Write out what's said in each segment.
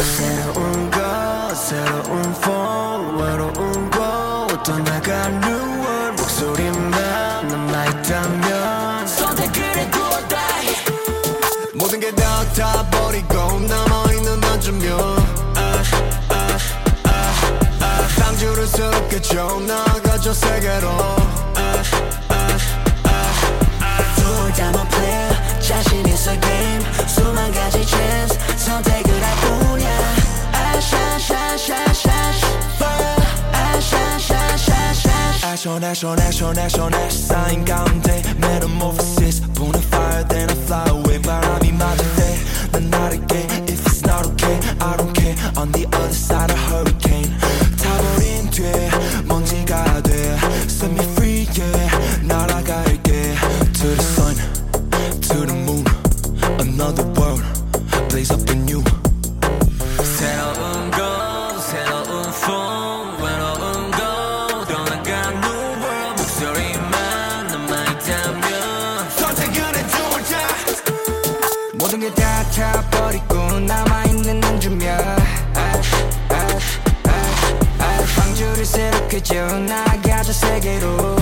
새로운 것 새로운 폰 외로운 곳 떠나간 new world 목소리만 남아있다면 선택을 해도 die 모든 게 다 버리고 남아있는 넌 주면 방주를 새롭게 줘 나가줘 세계로 둘 다 my player 자신 있어 game 수만 가지 chance 선택을 할 뿐이야 Ash 쌓인 가운데 metamorphosis Burning fire then I fly away 바람이 맞을 때 난 나를게 If it's not okay I don't care On the other side of hurricane 타버린 뒤에 먼지가 돼 Set me free yeah 날아갈게 To the sun To the moon Another world Blaze up anew 새로운 곳 새로운 폰 외로운 곳 떠나간 new world 목소리만 남아있다면 선택을 해도 die 모든 게 다 버리고 남아있는 난 주면 방주를 새롭게 줘 나가줘 세계로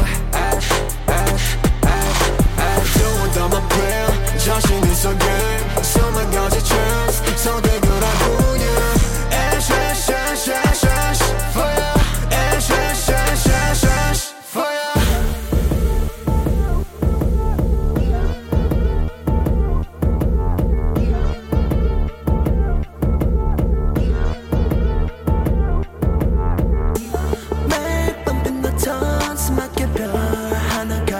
Doing all my prayer 자신 있어 game 수만 가지 chance 선택을 할 뿐이야 Ash fire Ash fire 매일 밤 빛나던 스마트 별 하나가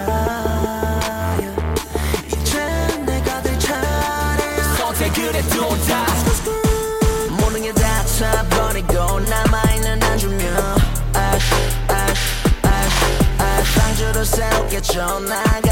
이제 내가 될 차례 선택을 해도 다 모든 게 다 차버리고 남아있는 안 주면 방주를 새롭게 쳐 나가